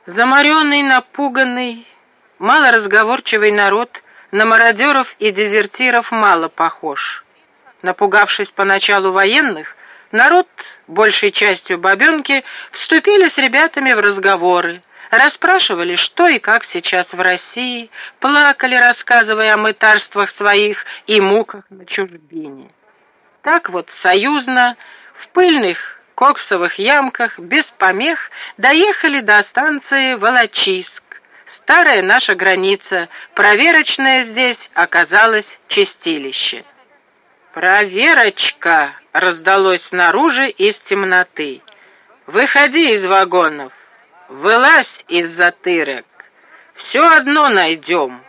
Заморенный, напуганный, малоразговорчивый народ на мародеров и дезертиров мало похож. Напугавшись поначалу военных, народ, большей частью бабенки, вступили с ребятами в разговоры, расспрашивали, что и как сейчас в России, плакали, рассказывая о мытарствах своих и муках на чужбине. Так вот, союзно, в пыльных коксовых ямках, без помех, доехали до станции Волочиск. Старая наша граница, проверочная здесь оказалось чистилище. «Проверочка!» — раздалось снаружи из темноты. «Выходи из вагонов, вылазь из затырок, все одно найдем».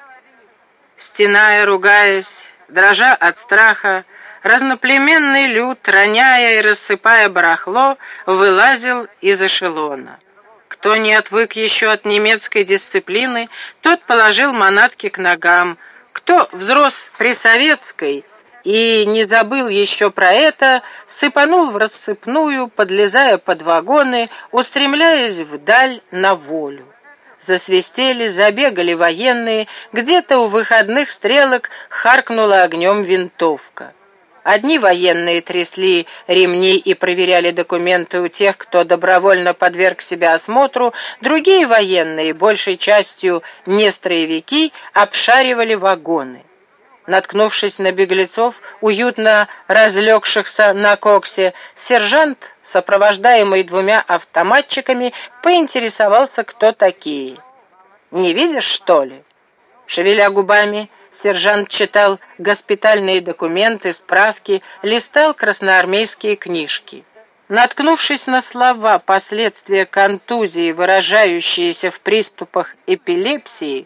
Стеная, ругаясь, дрожа от страха, разноплеменный люд, роняя и рассыпая барахло, вылазил из эшелона. Кто не отвык еще от немецкой дисциплины, тот положил манатки к ногам. Кто взрос при советской и не забыл еще про это, сыпанул в рассыпную, подлезая под вагоны, устремляясь вдаль на волю. Засвистели, забегали военные, где-то у выходных стрелок харкнула огнем винтовка. Одни военные трясли ремни и проверяли документы у тех, кто добровольно подверг себя осмотру, другие военные, большей частью не строевики, обшаривали вагоны. Наткнувшись на беглецов, уютно разлегшихся на коксе, сержант, сопровождаемый двумя автоматчиками, поинтересовался, кто такие. «Не видишь, что ли?» Шевеля губами, сержант читал госпитальные документы, справки, листал красноармейские книжки. Наткнувшись на слова «последствия контузии, выражающиеся в приступах эпилепсии»,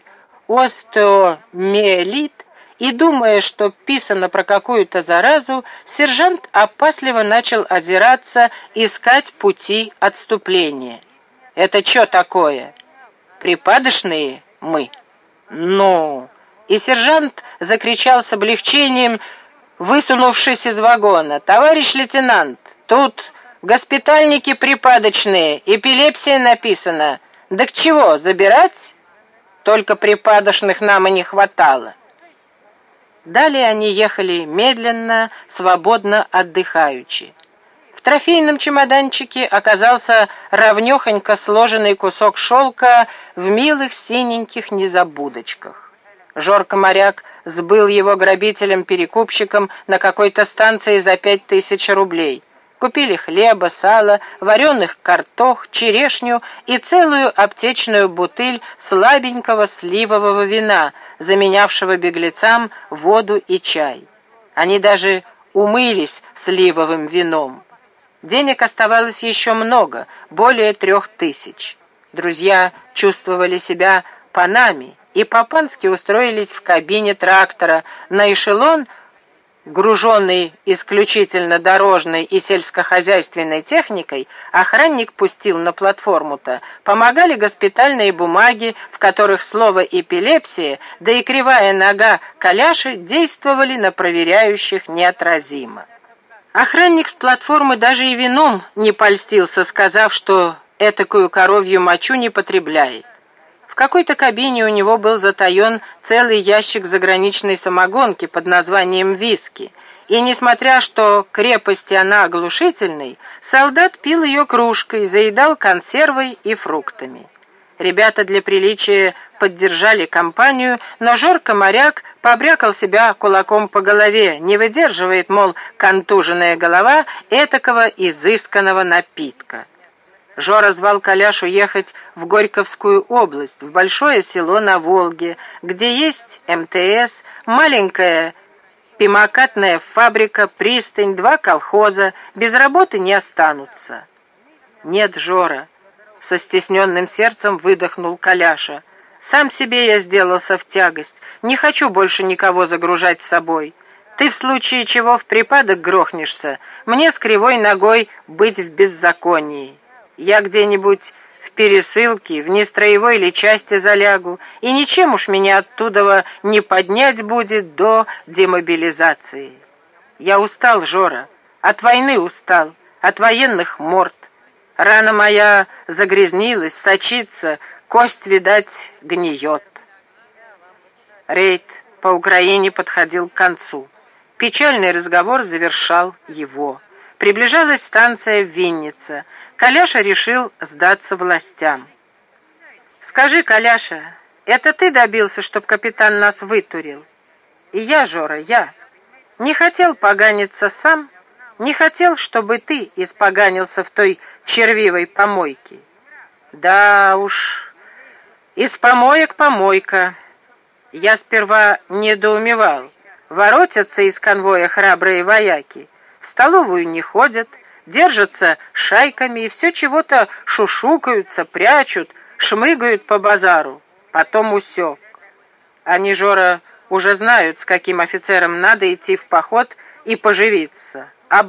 «остеомиелит», и, думая, что писано про какую-то заразу, сержант опасливо начал озираться, искать пути отступления. «Это что такое? Припадочные мы?» «Ну...» И сержант закричал с облегчением, высунувшись из вагона: «Товарищ лейтенант, тут госпитальники припадочные, эпилепсия написано. Да к чего, забирать? Только припадочных нам и не хватало». Далее они ехали медленно, свободно отдыхаючи. В трофейном чемоданчике оказался ровнёхонько сложенный кусок шелка в милых синеньких незабудочках. Жорко-моряк сбыл его грабителям-перекупщикам на какой-то станции за 5000 рублей. Купили хлеба, сала, вареных картох, черешню и целую аптечную бутыль слабенького сливового вина, заменявшего беглецам воду и чай. Они даже умылись сливовым вином. Денег оставалось еще много, более 3000. Друзья чувствовали себя панами и по-пански устроились в кабине трактора. На эшелон, груженный исключительно дорожной и сельскохозяйственной техникой, охранник пустил на платформу-то, помогали госпитальные бумаги, в которых слово «эпилепсия», да и кривая нога Коляши действовали на проверяющих неотразимо. Охранник с платформы даже и вином не польстился, сказав, что этакую коровью мочу не потребляет. В какой-то кабине у него был затаен целый ящик заграничной самогонки под названием «Виски», и, несмотря что крепости она оглушительной, солдат пил ее кружкой, заедал консервой и фруктами. Ребята для приличия поддержали компанию, но Жорко-моряк побрякал себя кулаком по голове, не выдерживает, мол, контуженная голова этакого изысканного напитка. Жора звал Коляшу ехать в Горьковскую область, в большое село на Волге, где есть МТС, маленькая пимокатная фабрика, пристань, 2 колхоза, без работы не останутся. «Нет, Жора», — со стесненным сердцем выдохнул Коляша, «сам себе я сделался в тягость, не хочу больше никого загружать с собой. Ты в случае чего в припадок грохнешься, мне с кривой ногой быть в беззаконии. Я где-нибудь в пересылке, в нестроевой ли части залягу, и ничем уж меня оттуда не поднять будет до демобилизации. Я устал, Жора, от войны устал, от военных морд. Рана моя загрязнилась, сочится, кость, видать, гниет. Рейд по Украине подходил к концу. Печальный разговор завершал его. Приближалась станция Винница. Коляша решил сдаться властям. «Скажи, Коляша, это ты добился, чтоб капитан нас вытурил?» «И я, Жора, я. Не хотел поганиться сам, не хотел, чтобы ты испоганился в той червивой помойке». «Да уж, из помоек помойка». Я сперва недоумевал. Воротятся из конвоя храбрые вояки, в столовую не ходят, держатся шайками и все чего-то шушукаются, прячут, шмыгают по базару. Потом усек. Они, Жора, уже знают, с каким офицером надо идти в поход и поживиться. А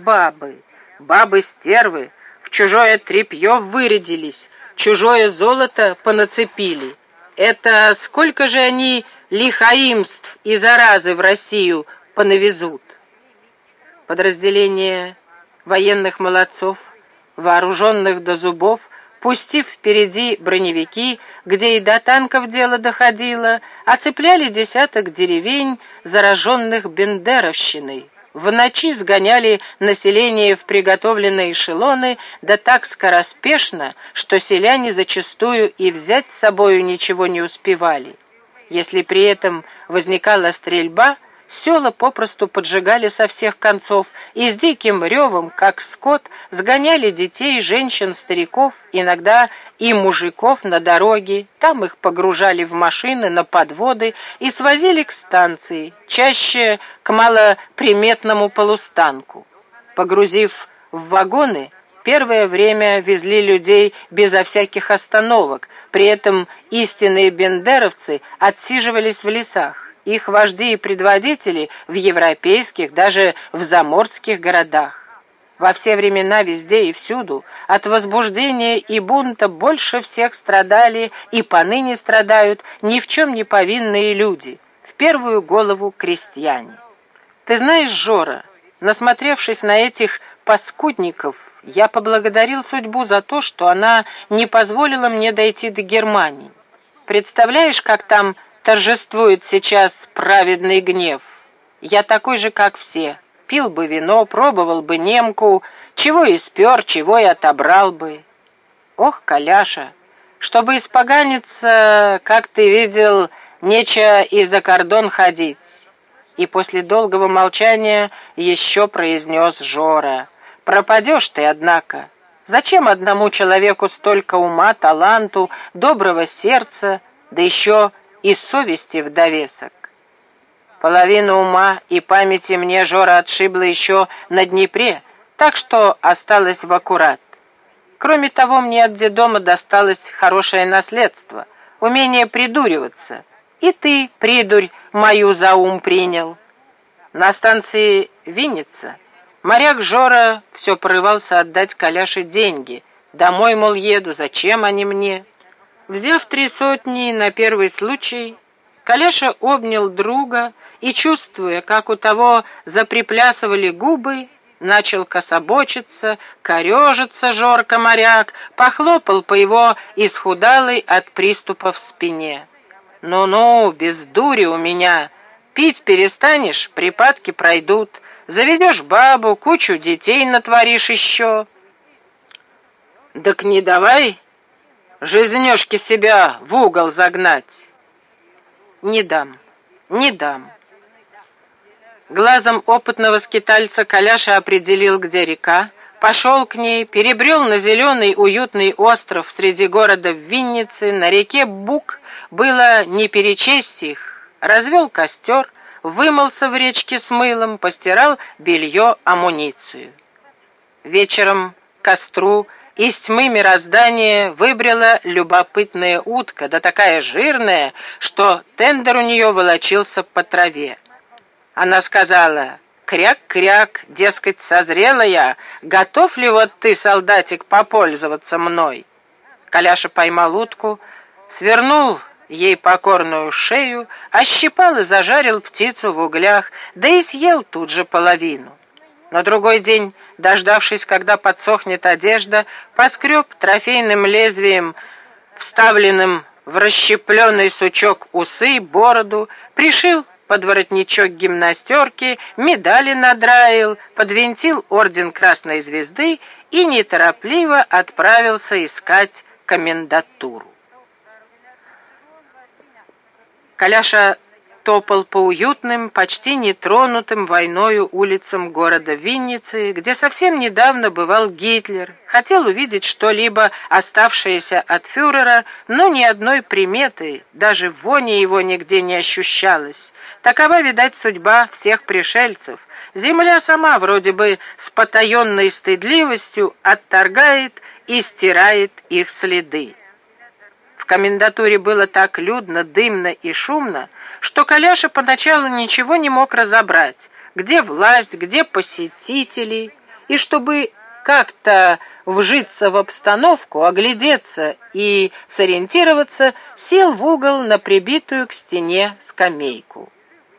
бабы-стервы, в чужое тряпье вырядились, чужое золото понацепили. Это сколько же они лихаимств и заразы в Россию понавезут. Подразделение военных молодцов, вооруженных до зубов, пустив впереди броневики, где и до танков дело доходило, оцепляли десяток деревень, зараженных бендеровщиной. В ночи сгоняли население в приготовленные эшелоны, да так скороспешно, что селяне зачастую и взять с собою ничего не успевали. Если при этом возникала стрельба, села попросту поджигали со всех концов и с диким ревом, как скот, сгоняли детей, женщин, стариков, иногда и мужиков на дороге. Там их погружали в машины, на подводы и свозили к станции, чаще к малоприметному полустанку. Погрузив в вагоны, первое время везли людей безо всяких остановок, при этом истинные бендеровцы отсиживались в лесах. Их вожди и предводители в европейских, даже в заморских городах. Во все времена, везде и всюду, от возбуждения и бунта больше всех страдали и поныне страдают ни в чем не повинные люди, в первую голову крестьяне. Ты знаешь, Жора, насмотревшись на этих паскудников, я поблагодарил судьбу за то, что она не позволила мне дойти до Германии. Представляешь, как там торжествует сейчас праведный гнев? Я такой же, как все. Пил бы вино, пробовал бы немку, чего и спер, чего и отобрал бы. Ох, Коляша, чтобы испоганиться, как ты видел, нече и за кордон ходить. И после долгого молчания еще произнес Жора: пропадешь ты, однако. Зачем одному человеку столько ума, таланту, доброго сердца, да еще и совести в довесок? Половину ума и памяти мне, Жора, отшибла еще на Днепре, так что осталось в аккурат. Кроме того, мне от дедома досталось хорошее наследство, умение придуриваться. И ты, придурь, мою за ум принял. На станции Винница моряк Жора все порывался отдать Коляше деньги. Домой, мол, еду, зачем они мне? Взяв 3 сотни на первый случай, Коляша обнял друга и, чувствуя, как у того заприплясывали губы, начал кособочиться, корежиться Жорка-моряк, похлопал по его исхудалой от приступов спине. «Ну-ну, без дури у меня. Пить перестанешь, припадки пройдут. Заведешь бабу, кучу детей натворишь еще». «Так не давай жизнёшки себя в угол загнать». «Не дам, не дам». Глазом опытного скитальца Коляша определил, где река, пошел к ней, перебрел на зеленый уютный остров среди города Винницы. На реке Буг было не перечесть их. Развел костер, вымылся в речке с мылом, постирал белье, амуницию. Вечером к костру из тьмы мироздания выбрела любопытная утка, да такая жирная, что тендер у нее волочился по траве. Она сказала: «Кряк-кряк, дескать, созрела я, готов ли вот ты, солдатик, попользоваться мной?» Коляша поймал утку, свернул ей покорную шею, ощипал и зажарил птицу в углях, да и съел тут же половину. На другой день, дождавшись, когда подсохнет одежда, поскреб трофейным лезвием вставленным в расщепленный сучок усы, бороду, пришил под воротничок гимнастерки, медали надраил, подвинтил орден Красной Звезды и неторопливо отправился искать комендатуру. Коляша топал по уютным, почти нетронутым войною улицам города Винницы, где совсем недавно бывал Гитлер, хотел увидеть что-либо, оставшееся от фюрера, но ни одной приметы, даже вони его нигде не ощущалось. Такова, видать, судьба всех пришельцев. Земля сама вроде бы с потаенной стыдливостью отторгает и стирает их следы. В комендатуре было так людно, дымно и шумно, что Коляша поначалу ничего не мог разобрать, где власть, где посетители, и чтобы как-то вжиться в обстановку, оглядеться и сориентироваться, сел в угол на прибитую к стене скамейку.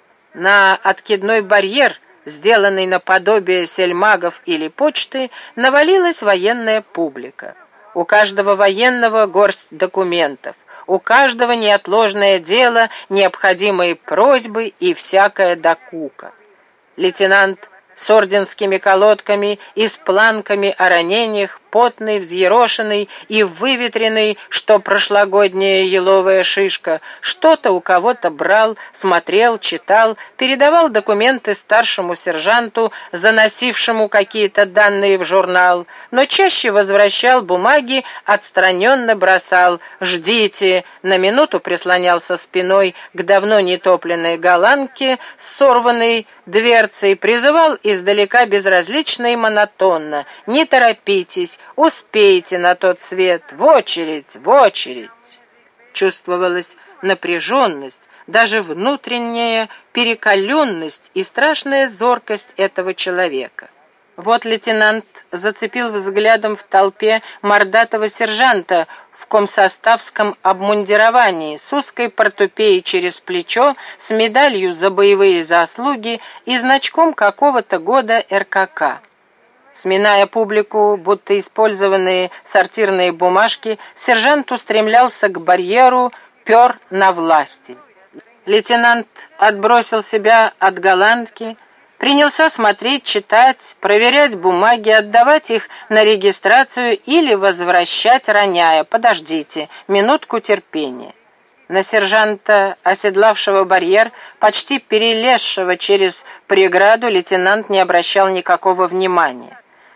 На откидной барьер, сделанный наподобие сельмагов или почты, навалилась военная публика. У каждого военного горсть документов, у каждого неотложное дело, необходимые просьбы и всякая докука. Лейтенант с орденскими колодками и с планками о ранениях, потный, взъерошенный и выветренный, что прошлогодняя еловая шишка, что-то у кого-то брал, смотрел, читал, передавал документы старшему сержанту, заносившему какие-то данные в журнал, но чаще возвращал бумаги, отстраненно бросал «Ждите», на минуту прислонялся спиной к давно нетопленной голландке с сорванной дверцей, призывал издалека безразлично и монотонно: «Не торопитесь, успейте на тот свет, в очередь, в очередь». Чувствовалась напряженность, даже внутренняя перекаленность и страшная зоркость этого человека. Вот лейтенант зацепил взглядом в толпе мордатого сержанта в комсоставском обмундировании, с узкой портупеей через плечо, с медалью за боевые заслуги и значком какого-то года РКК. Сминая публику, будто использованные сортирные бумажки, сержант устремлялся к барьеру, пер на власти. Лейтенант отбросил себя от голландки, принялся смотреть, читать, проверять бумаги, отдавать их на регистрацию или возвращать, роняя: «Подождите, минутку терпения». На сержанта, оседлавшего барьер, почти перелезшего через преграду, лейтенант не обращал никакого внимания.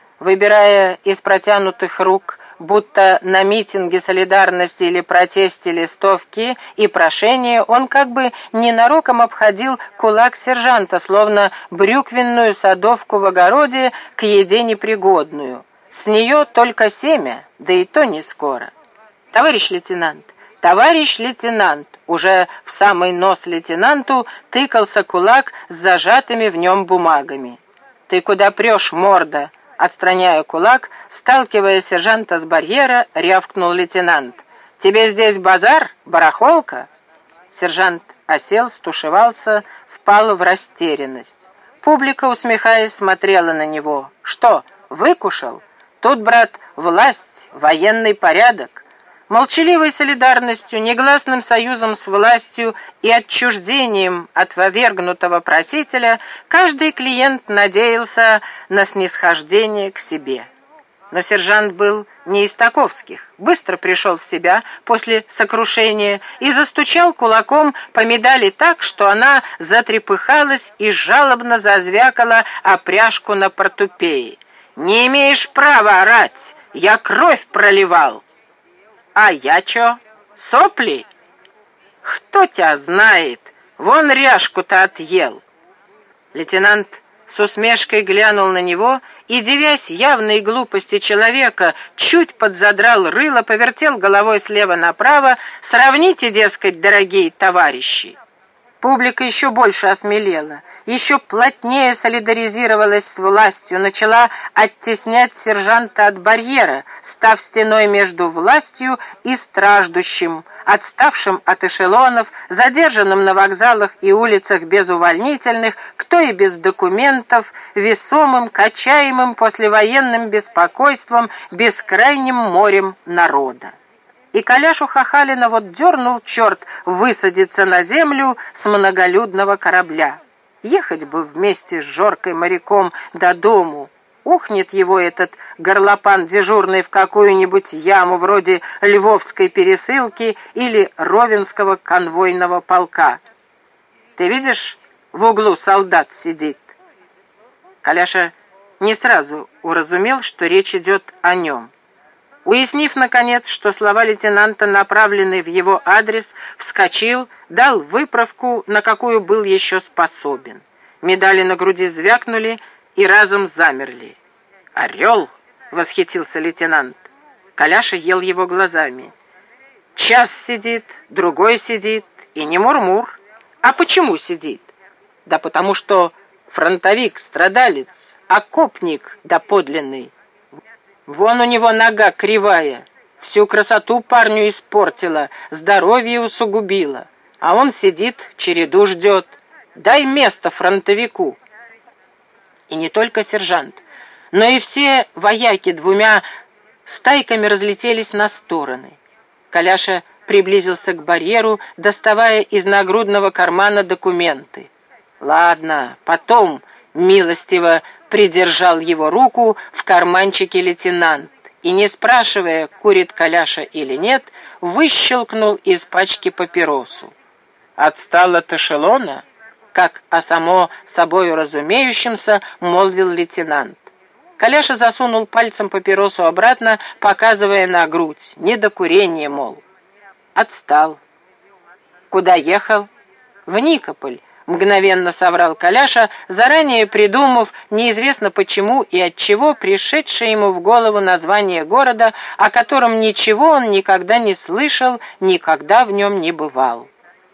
Выбирая из протянутых рук, будто на митинге солидарности или протесте, листовки и прошения, он как бы ненароком обходил кулак сержанта, словно брюквенную садовку в огороде, к еде непригодную. С нее только семя, да и то не скоро. «Товарищ лейтенант! Товарищ лейтенант!» Уже в самый нос лейтенанту тыкался кулак с зажатыми в нем бумагами. «Ты куда прешь, морда?» Отстраняя кулак, сталкивая сержанта с барьера, рявкнул лейтенант: «Тебе здесь базар, барахолка?» Сержант осел, стушевался, впал в растерянность. Публика, усмехаясь, смотрела на него. «Что, выкушал? Тут, брат, власть, военный порядок». Молчаливой солидарностью, негласным союзом с властью и отчуждением от повергнутого просителя каждый клиент надеялся на снисхождение к себе. Но сержант был не из таковских, быстро пришел в себя после сокрушения и застучал кулаком по медали так, что она затрепыхалась и жалобно зазвякала о пряжку на портупее. «Не имеешь права орать! Я кровь проливал!» «А я чё? Сопли? Кто тебя знает? Вон ряжку-то отъел». Лейтенант с усмешкой глянул на него и, дивясь явной глупости человека, чуть подзадрал рыло, повертел головой слева направо: «Сравните, дескать, дорогие товарищи». Публика еще больше осмелела, еще плотнее солидаризировалась с властью, начала оттеснять сержанта от барьера, став стеной между властью и страждущим, отставшим от эшелонов, задержанным на вокзалах и улицах без увольнительных, кто и без документов, весомым, качаемым послевоенным беспокойством, бескрайним морем народа. И Коляшу Хахалина вот дернул черт высадиться на землю с многолюдного корабля. Ехать бы вместе с Жоркой моряком до дому. Ухнет его этот горлопан дежурный в какую-нибудь яму вроде Львовской пересылки или Ровенского конвойного полка. Ты видишь, в углу солдат сидит. Коляша не сразу уразумел, что речь идет о нем. Уяснив, наконец, что слова лейтенанта направлены в его адрес, вскочил, дал выправку, на какую был еще способен. Медали на груди звякнули и разом замерли. «Орел!» — восхитился лейтенант. Коляша ел его глазами. «Час сидит, другой сидит, и не мур-мур. А почему сидит? Да потому что фронтовик, страдалец, окопник доподлинный. Вон у него нога кривая, всю красоту парню испортила, здоровье усугубила. А он сидит, череду ждет. Дай место фронтовику». И не только сержант, но и все вояки двумя стайками разлетелись на стороны. Коляша приблизился к барьеру, доставая из нагрудного кармана документы. «Ладно, потом», — милостиво придержал его руку в карманчике лейтенант и, не спрашивая, курит Коляша или нет, выщелкнул из пачки папиросу. «Отстал от эшелона?» — как о само собою разумеющемся молвил лейтенант. Коляша засунул пальцем папиросу обратно, показывая на грудь. Не до курения, мол. «Отстал». «Куда ехал?» «В Никополь», — мгновенно соврал Коляша, заранее придумав, неизвестно почему и отчего, пришедшее ему в голову название города, о котором ничего он никогда не слышал, никогда в нем не бывал.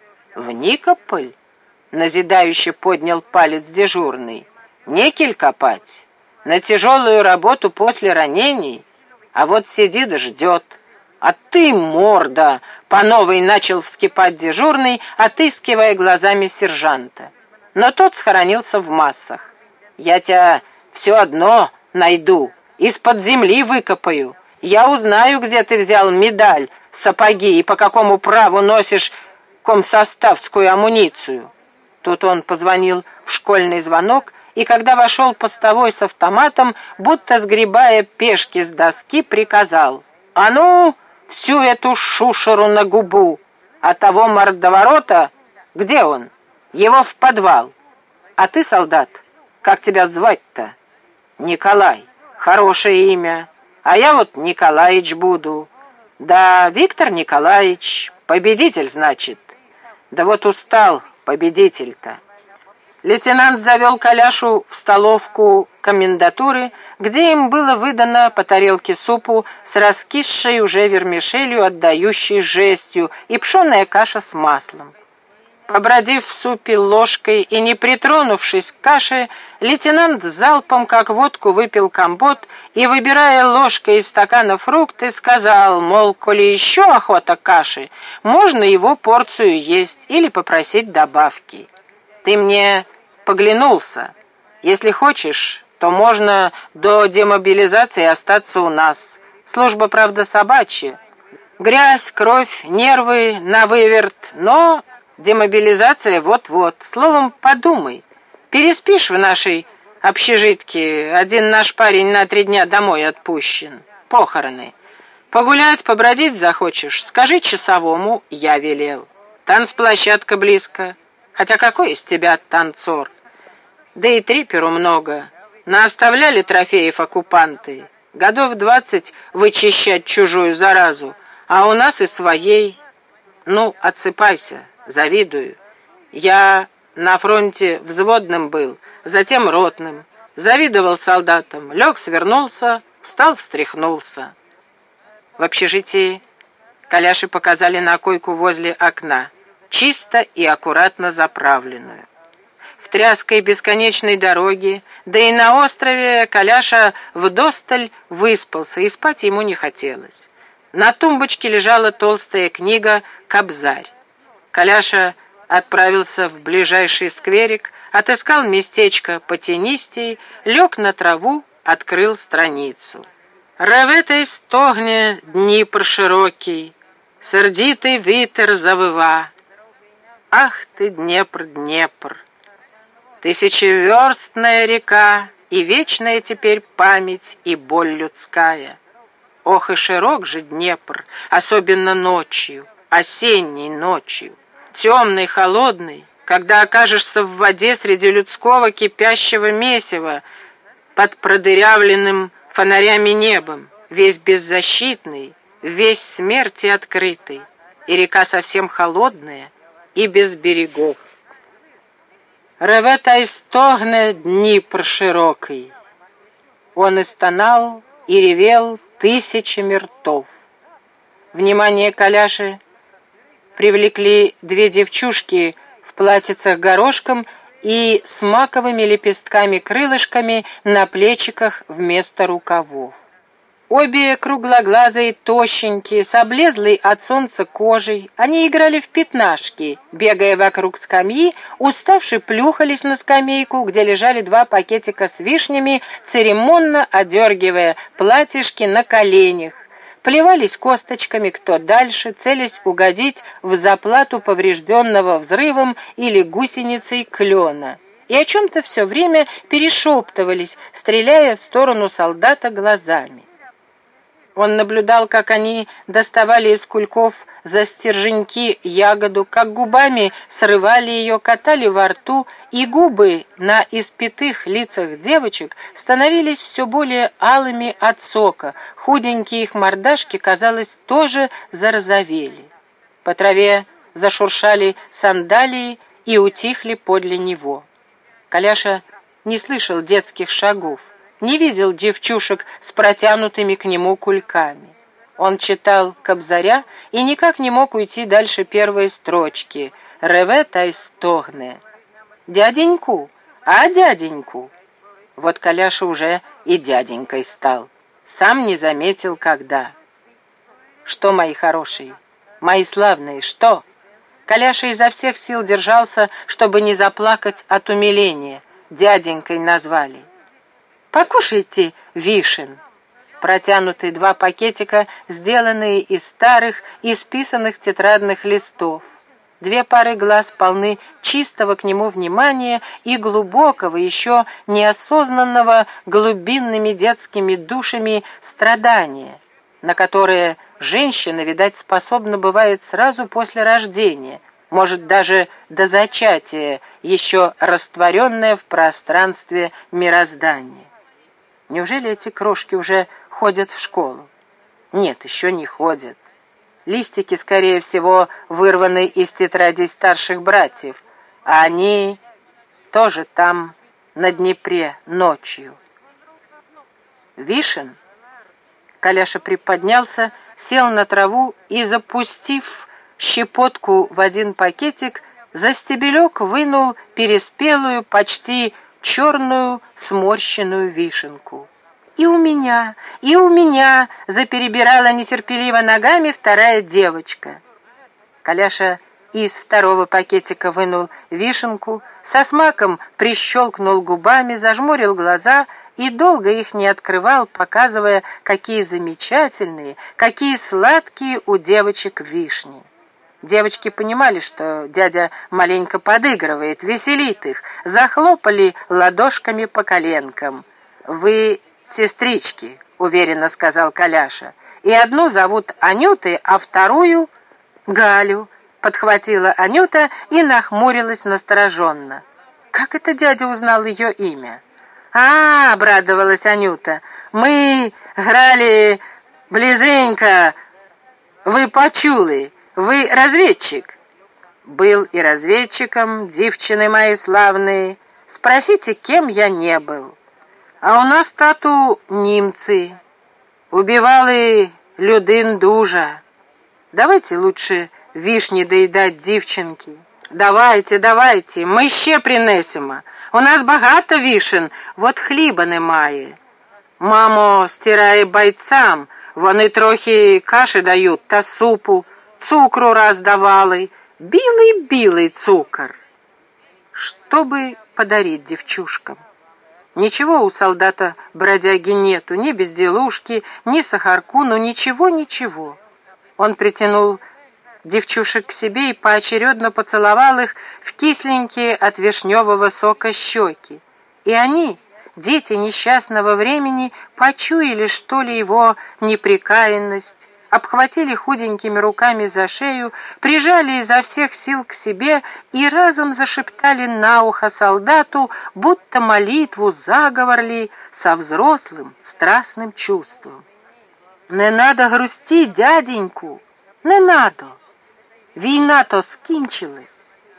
«В Никополь?» — назидающе поднял палец дежурный. «Некель копать? На тяжелую работу после ранений? А вот сидит и ждет. А ты, морда!» — по новой начал вскипать дежурный, отыскивая глазами сержанта. Но тот схоронился в массах. «Я тебя все одно найду, из-под земли выкопаю. Я узнаю, где ты взял медаль, сапоги и по какому праву носишь комсоставскую амуницию». Тут он позвонил в школьный звонок, и когда вошел постовой с автоматом, будто сгребая пешки с доски, приказал: «А ну, всю эту шушеру на губу! А того мордоворота, где он? Его в подвал. А ты, солдат, как тебя звать-то?» «Николай. Хорошее имя. А я вот Николаич буду». «Да, Виктор Николаевич. Победитель, значит». «Да вот устал победитель-то». Лейтенант завел Коляшу в столовку комендатуры, где им было выдано по тарелке супу с раскисшей уже вермишелью, отдающей жестью, и пшеная каша с маслом. Побродив в супе ложкой и не притронувшись к каше, лейтенант залпом, как водку, выпил компот и, выбирая ложкой из стакана фрукты, сказал, мол, коли еще охота каши, можно его порцию есть или попросить добавки. «Ты мне поглянулся. Если хочешь, то можно до демобилизации остаться у нас. Служба, правда, собачья. Грязь, кровь, нервы на выверт, но демобилизация вот-вот. Словом, подумай. Переспишь в нашей общежитке. Один наш парень на 3 дня домой отпущен. Похороны. Погулять, побродить захочешь? Скажи часовому, я велел. Танцплощадка близко. Хотя какой из тебя танцор? Да и триперу много. Наоставляли трофеев оккупанты. Годов 20 вычищать чужую заразу, а у нас и своей. Ну, отсыпайся, завидую. Я на фронте взводным был, затем ротным. Завидовал солдатам, лег, свернулся, встал, встряхнулся. В общежитии Коляше показали на койку возле окна, чисто и аккуратно заправленную. В тряской бесконечной дороге, да и на острове Коляша вдосталь выспался, и спать ему не хотелось. На тумбочке лежала толстая книга «Кобзарь». Коляша отправился в ближайший скверик, отыскал местечко потенистей, лег на траву, открыл страницу. «Ревете стогне Дніпр широкий, сердитый вітер завыва. Ах ты, Днепр, Днепр, тысячеверстная река, и вечная теперь память и боль людская. Ох и широк же Днепр, особенно ночью, осенней ночью, темной, холодной, когда окажешься в воде среди людского кипящего месива под продырявленным фонарями небом, весь беззащитный, весь смерти открытый, и река совсем холодная и без берегов. Реве та й стогне Дніпр широкий. Он и стонал, и ревел тысячами ртов. Внимание Коляши привлекли две девчушки в платьицах горошком и с маковыми лепестками-крылышками на плечиках вместо рукавов. Обе круглоглазые, тощенькие, с облезлой от солнца кожей, они играли в пятнашки, бегая вокруг скамьи, уставши плюхались на скамейку, где лежали два пакетика с вишнями, церемонно одергивая платьишки на коленях, плевались косточками кто дальше, целясь угодить в заплату поврежденного взрывом или гусеницей клена, и о чем-то все время перешептывались, стреляя в сторону солдата глазами. Он наблюдал, как они доставали из кульков за стерженьки ягоду, как губами срывали ее, катали во рту, и губы на испятых лицах девочек становились все более алыми от сока, худенькие их мордашки, казалось, тоже зарозовели. По траве зашуршали сандалии и утихли подле него. Коляша не слышал детских шагов, не видел девчушек с протянутыми к нему кульками. Он читал Кобзаря и никак не мог уйти дальше первой строчки «Реве та й стогне». «Дяденьку! А дяденьку!» Вот Коляша уже и дяденькой стал. Сам не заметил, когда. «Что, мои хорошие, мои славные, что?» Коляша изо всех сил держался, чтобы не заплакать от умиления. Дяденькой назвали. «Покушайте вишен». Протянуты два пакетика, сделанные из старых, исписанных тетрадных листов. Две пары глаз полны чистого к нему внимания и глубокого, еще неосознанного глубинными детскими душами страдания, на которое женщина, видать, способна бывает сразу после рождения, может даже до зачатия, еще растворенная в пространстве мироздания. Неужели эти крошки уже ходят в школу? Нет, еще не ходят. Листики, скорее всего, вырваны из тетрадей старших братьев, а они тоже там, на Днепре, ночью. Вишен? Коляша приподнялся, сел на траву и, запустив щепотку в один пакетик, за стебелек вынул переспелую, почти черную сморщенную вишенку. И у меня, заперебирала нетерпеливо ногами вторая девочка. Коляша из второго пакетика вынул вишенку, со смаком прищелкнул губами, зажмурил глаза и долго их не открывал, показывая, какие замечательные, какие сладкие у девочек вишни. Девочки понимали, что дядя маленько подыгрывает, веселит их, захлопали ладошками по коленкам. «Вы сестрички», — уверенно сказал Коляша, «и одну зовут Анютой, а вторую — Галю», — подхватила Анюта и нахмурилась настороженно. Как это дядя узнал ее имя? «А, — обрадовалась Анюта, — мы грали близенько, вы почули. Вы разведчик?» «Был и разведчиком, дівчини мои славные. Спросите, кем я не был. А у нас, тату, німці. Убивали людей дуже. Давайте лучше вишни доедать, дівчинки. Давайте, давайте, ми ще принесемо. У нас багато вишен, вот хліба немає. Мамо стирає бойцам, вони трохи каші дають та супу. Цукру раз давали, білый-білый цукор. Что бы подарить девчушкам? Ничего у солдата-бродяги нету, ни безделушки, ни сахарку, но ничего. Он притянул девчушек к себе и поочередно поцеловал их в кисленькие от вишневого сока щеки. И они, дети несчастного времени, почуяли, что ли, его непрекаянность, обхватили худенькими руками за шею, прижали изо всех сил к себе и разом зашептали на ухо солдату, будто молитву, заговор ли, со взрослым страстным чувством. «Не надо грустить, дяденьку, не надо! Війна-то скінчилась!»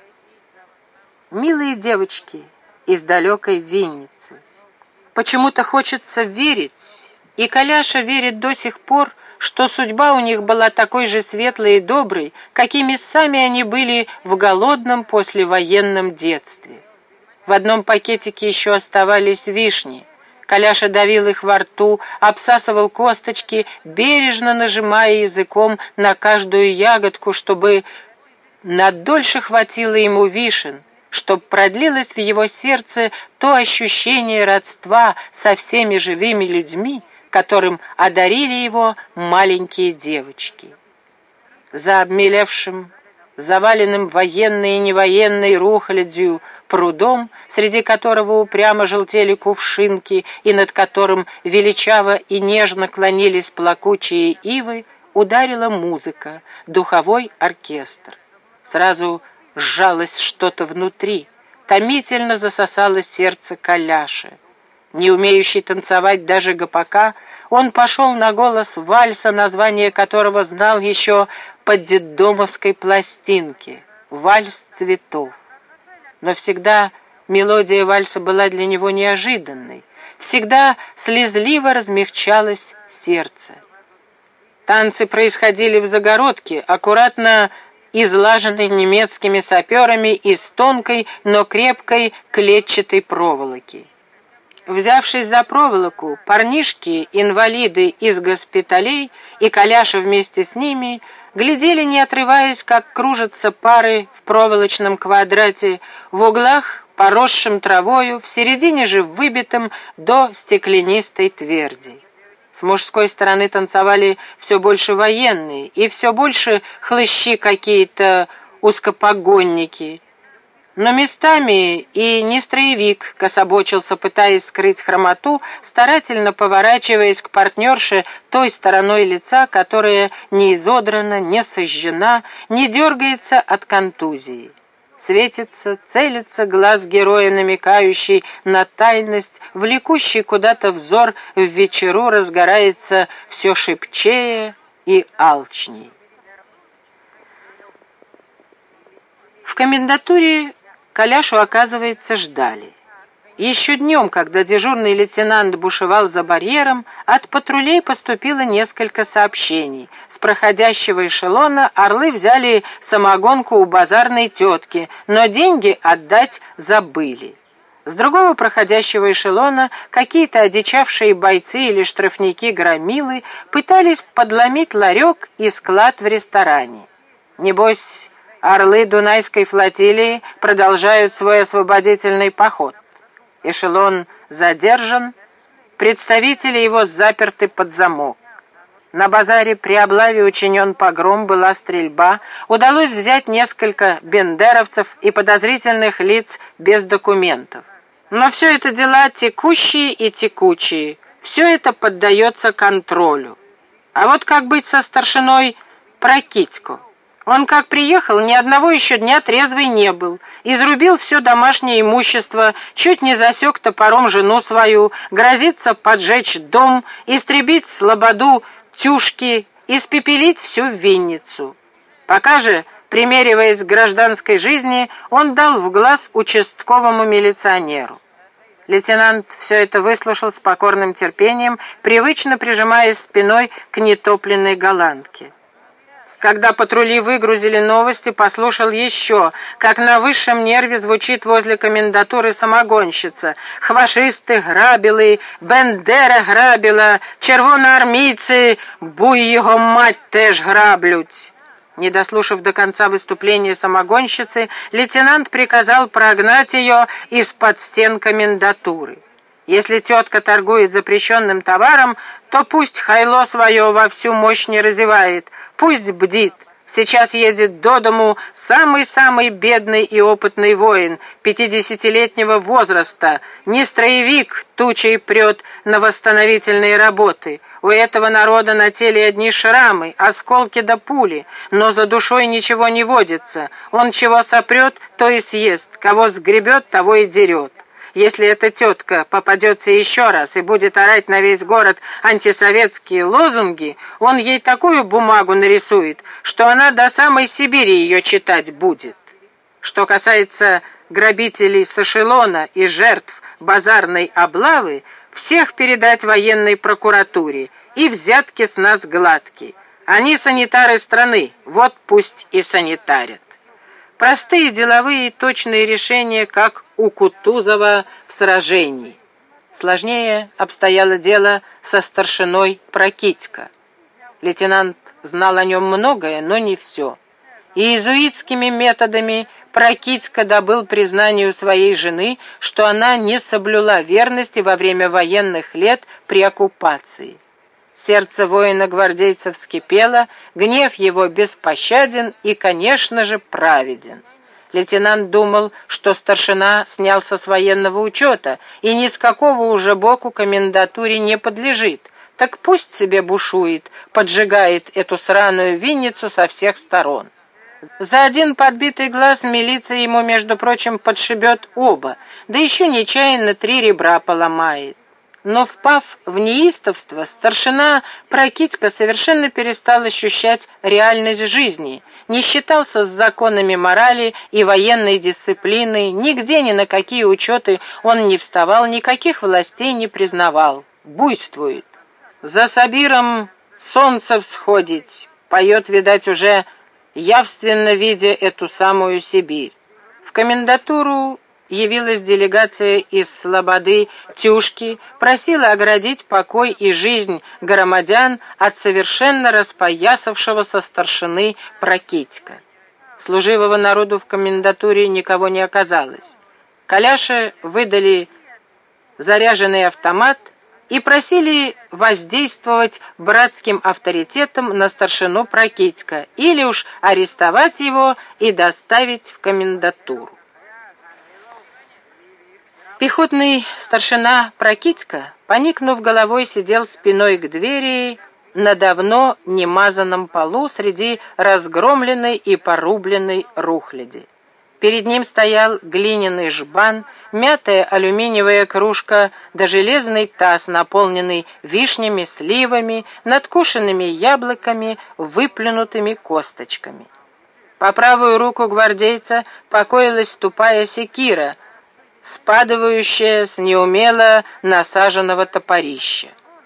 Милые девочки из далекой Винницы. Почему-то хочется верить, и Коляша верит до сих пор, что судьба у них была такой же светлой и доброй, какими сами они были в голодном послевоенном детстве. В одном пакетике еще оставались вишни. Коляша давил их во рту, обсасывал косточки, бережно нажимая языком на каждую ягодку, чтобы надольше хватило ему вишен, чтоб продлилось в его сердце то ощущение родства со всеми живыми людьми, которым одарили его маленькие девочки. За обмелевшим, заваленным военной и невоенной рухлядью прудом, среди которого упрямо желтели кувшинки и над которым величаво и нежно клонились плакучие ивы, ударила музыка, духовой оркестр. Сразу сжалось что-то внутри, томительно засосало сердце Коляши. Не умеющий танцевать даже гопака, он пошел на голос вальса, название которого знал еще по детдомовской пластинке — «Вальс цветов». Но всегда мелодия вальса была для него неожиданной, всегда слезливо размягчалось сердце. Танцы происходили в загородке, аккуратно излаженной немецкими саперами из тонкой, но крепкой клетчатой проволоки. Взявшись за проволоку, парнишки-инвалиды из госпиталей и Коляша вместе с ними глядели, не отрываясь, как кружатся пары в проволочном квадрате, в углах, поросшим травою, в середине же выбитым до стеклянистой тверди. С мужской стороны танцевали все больше военные и все больше хлыщи какие-то узкопогонники. Но местами и нестроевик кособочился, пытаясь скрыть хромоту, старательно поворачиваясь к партнерше той стороной лица, которая не изодрана, не сожжена, не дергается от контузии. Светится, целится глаз героя, намекающий на тайность, влекущий куда-то взор в вечеру, разгорается все шибчее и алчней. В комендатуре Коляшу, оказывается, ждали. Еще днем, когда дежурный лейтенант бушевал за барьером, от патрулей поступило несколько сообщений. С проходящего эшелона орлы взяли самогонку у базарной тетки, но деньги отдать забыли. С другого проходящего эшелона какие-то одичавшие бойцы или штрафники-громилы пытались подломить ларек и склад в ресторане. Небось, орлы Дунайской флотилии продолжают свой освободительный поход. Эшелон задержан, представители его заперты под замок. На базаре при облаве учинен погром, была стрельба, удалось взять несколько бендеровцев и подозрительных лиц без документов. Но все это дела текущие и текучие, все это поддается контролю. А вот как быть со старшиной Прокитько? Он как приехал, ни одного еще дня трезвый не был. Изрубил все домашнее имущество, чуть не засек топором жену свою, грозится поджечь дом, истребить слободу тюшки, испепелить всю Винницу. Пока же, примериваясь к гражданской жизни, он дал в глаз участковому милиционеру. Лейтенант все это выслушал с покорным терпением, привычно прижимаясь спиной к нетопленной голландке. Когда патрули выгрузили новости, послушал еще, как на высшем нерве звучит возле комендатуры самогонщица. «Хвашисты грабили, Бендера грабила, червоноармійці, буй його мать, теж граблють». Не дослушав до конца выступления самогонщицы, лейтенант приказал прогнать ее из-под стен комендатуры. Если тетка торгует запрещенным товаром, то пусть хайло свое во всю мощь не разевает, пусть бдит, Сейчас едет до дому самый-самый бедный и опытный воин, 50-летнего возраста, не строевик, тучей прет на восстановительные работы. У этого народа на теле одни шрамы, осколки да пули, но за душой ничего не водится. Он чего сопрет, то и съест, кого сгребет, того и дерет. Если эта тетка попадется еще раз и будет орать на весь город антисоветские лозунги, он ей такую бумагу нарисует, что она до самой Сибири ее читать будет. Что касается грабителей с эшелона и жертв базарной облавы, всех передать военной прокуратуре, и взятки с нас гладкие. Они санитары страны, вот пусть и санитарят. Простые деловые и точные решения, как у Кутузова в сражении. Сложнее обстояло дело со старшиной Прокитько. Лейтенант знал о нем многое, но не все. И иезуитскими методами Прокитько добыл признание у своей жены, что она не соблюла верности во время военных лет при оккупации. Сердце воина-гвардейца вскипело, гнев его беспощаден и, конечно же, праведен. Лейтенант думал, что старшина снялся с военного учета и ни с какого уже боку комендатуре не подлежит, так пусть себе бушует, поджигает эту сраную винницу со всех сторон. За один подбитый глаз милиция ему, между прочим, подшибет оба, да еще нечаянно 3 ребра поломает. Но, впав в неистовство, старшина Прокитько совершенно перестал ощущать реальность жизни, не считался с законами морали и военной дисциплины, нигде ни на какие учеты он не вставал, никаких властей не признавал. Буйствует. «За Сабиром солнце всходить», поет, видать, уже явственно видя эту самую Сибирь. В комендатуру явилась делегация из слободы Тюшки, просила оградить покой и жизнь громадян от совершенно распоясавшегося старшины Прокитько. Служивого народу в комендатуре никого не оказалось. Коляше выдали заряженный автомат и просили воздействовать братским авторитетом на старшину Прокитько или уж арестовать его и доставить в комендатуру. Пехотный старшина Прокитько, поникнув головой, сидел спиной к двери на давно немазанном полу среди разгромленной и порубленной рухляди. Перед ним стоял глиняный жбан, мятая алюминиевая кружка да железный таз, наполненный вишнями, сливами, надкушенными яблоками, выплюнутыми косточками. По правую руку гвардейца покоилась тупая секира, спадывающая с неумело насаженного топорища.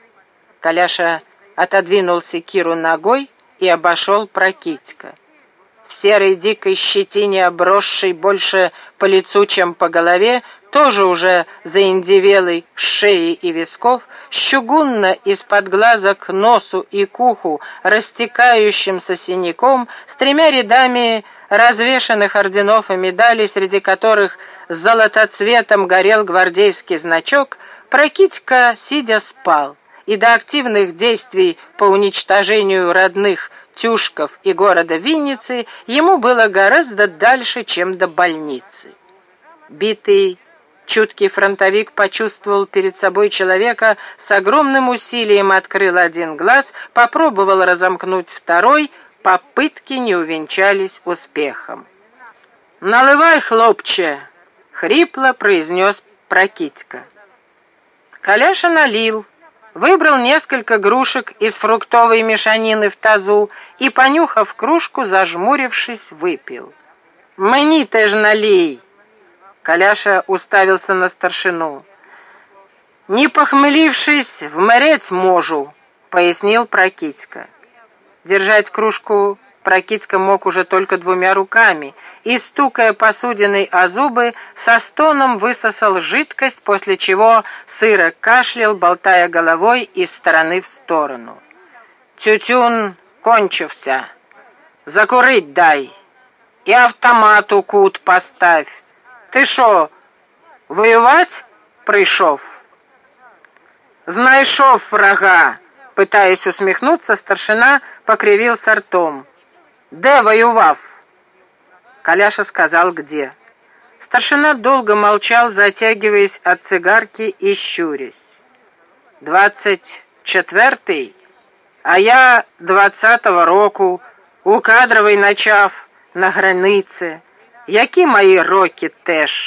Коляша отодвинул секиру ногой и обошел Прокитько. В серой дикой щетине, обросшей больше по лицу, чем по голове, тоже уже заиндевелой с шеи и висков, с чугунно из-под глаза к носу и к уху, растекающимся синяком, с 3 рядами развешанных орденов и медалей, среди которых золотоцветом горел гвардейский значок, Прокитько, сидя, спал, и до активных действий по уничтожению родных Тюшков и города Винницы ему было гораздо дальше, чем до больницы. Битый, чуткий фронтовик почувствовал перед собой человека, с огромным усилием открыл один глаз, попробовал разомкнуть второй, попытки не увенчались успехом. «Наливай, хлопче!» — хрипло произнес Прокитько. Коляша налил, выбрал несколько грушек из фруктовой мешанины в тазу и, понюхав кружку, зажмурившись, выпил. «Мне теж налей!» Коляша уставился на старшину. «Не похмелившись, вмереть можу», — пояснил Прокитько. Держать кружку Прокитько мог уже только 2 руками, и, стукая посудиной о зубы, со стоном высосал жидкость, после чего сыро кашлял, болтая головой из стороны в сторону. «Тютюн кончився. Закурить дай. И автомат у кут поставь. Ты шо, воевать пришов?» «Знайшов врага!» Пытаясь усмехнуться, старшина покривился ртом. Де воював?» Коляша сказал, где. Старшина долго молчал, затягиваясь от цигарки и щурясь. 24-й, а я 20-го року у кадровий начав на границі. Які мої роки теж?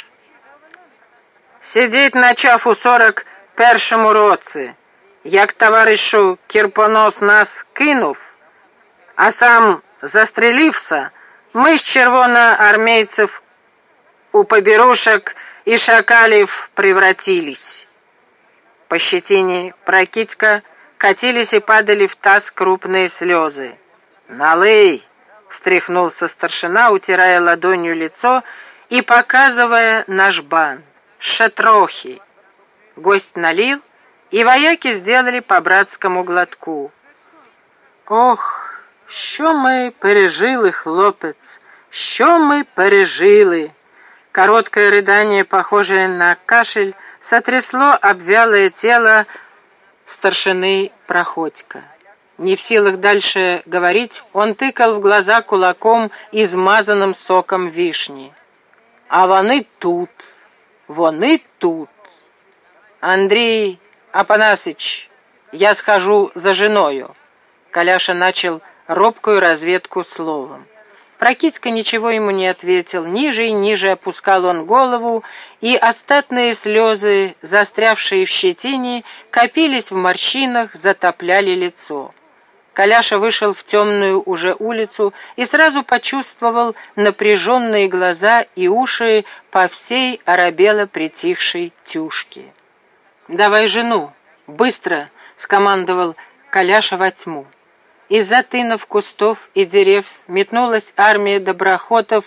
Сидіть начав у 41-му році, як товаришу Кірпонос нас кинув, а сам застрелівся, ми з червоноармейцев у поберушек и шакалев превратились. По щетине Прокитька катились и падали в таз крупные слезы. «Налей!» — встряхнулся старшина, утирая ладонью лицо и показывая на жбан. «Шатрохи!» Гость налил, и вояки сделали по братскому глотку. «Ох, що ми пережили, хлопець, що ми пережили!» Короткое рыдание, похожее на кашель, сотрясло обвялое тело старшины Проходько. Не в силах дальше говорить, он тыкал в глаза кулаком, измазанным соком вишни. «А вони тут, вони тут! Андрей Апанасыч, я схожу за женою!» Коляша начал робкую разведку словом. Прокитько ничего ему не ответил, ниже и ниже опускал он голову, и остатные слезы, застрявшие в щетине, копились в морщинах, затопляли лицо. Коляша вышел в темную уже улицу и сразу почувствовал напряженные глаза и уши по всей оробело притихшей тюшке. «Давай жену! Быстро!» — скомандовал Коляша во тьму. Из-за тынов, кустов и дерев метнулась армия доброхотов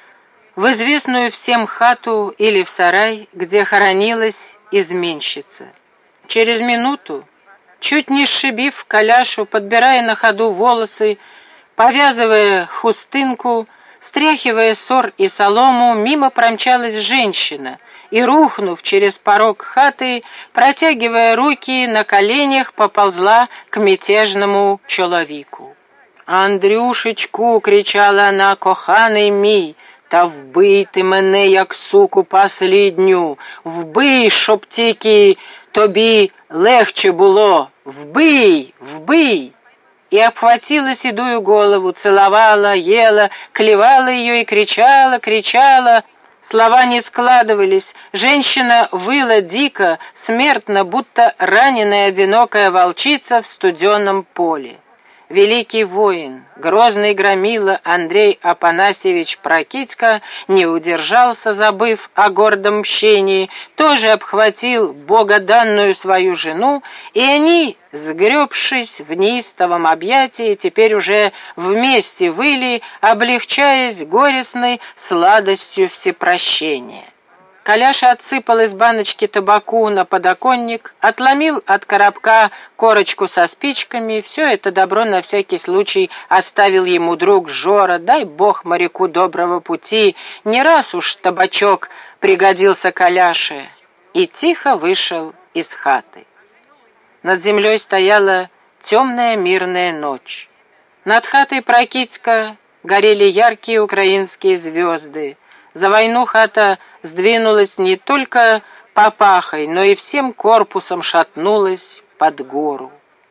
в известную всем хату или в сарай, где хоронилась изменщица. Через минуту, чуть не сшибив Коляшу, подбирая на ходу волосы, повязывая хустынку, стряхивая сор и солому, мимо промчалась женщина и, рухнув через порог хаты, протягивая руки на коленях, поползла к мятежному чоловіку. «Андрюшечку!» — кричала она, «коханий мій, та вбий ти мене, як суку послідню, вбий, щоб тільки тобі легче було, вбий, вбий!» И обхватила седую голову, целовала, ела, клевала ее и кричала, кричала. Слова не складывались, женщина выла дико, смертно, будто раненая одинокая волчица в студеном поле. Великий воин, грозный громила Андрей Апанасьевич Прокитько не удержался, забыв о гордом мщении, тоже обхватил богоданную свою жену, и они, сгребшись в неистовом объятии, теперь уже вместе выли, облегчаясь горестной сладостью всепрощения. Коляша отсыпал из баночки табаку на подоконник, отломил от коробка корочку со спичками, все это добро на всякий случай оставил ему друг Жора, дай бог моряку доброго пути, не раз уж табачок пригодился Коляше, и тихо вышел из хаты. Над землей стояла темная мирная ночь. Над хатой Прокитько горели яркие украинские звезды. За войну хата сдвинулась не только папахой, но и всем корпусом шатнулась под гору.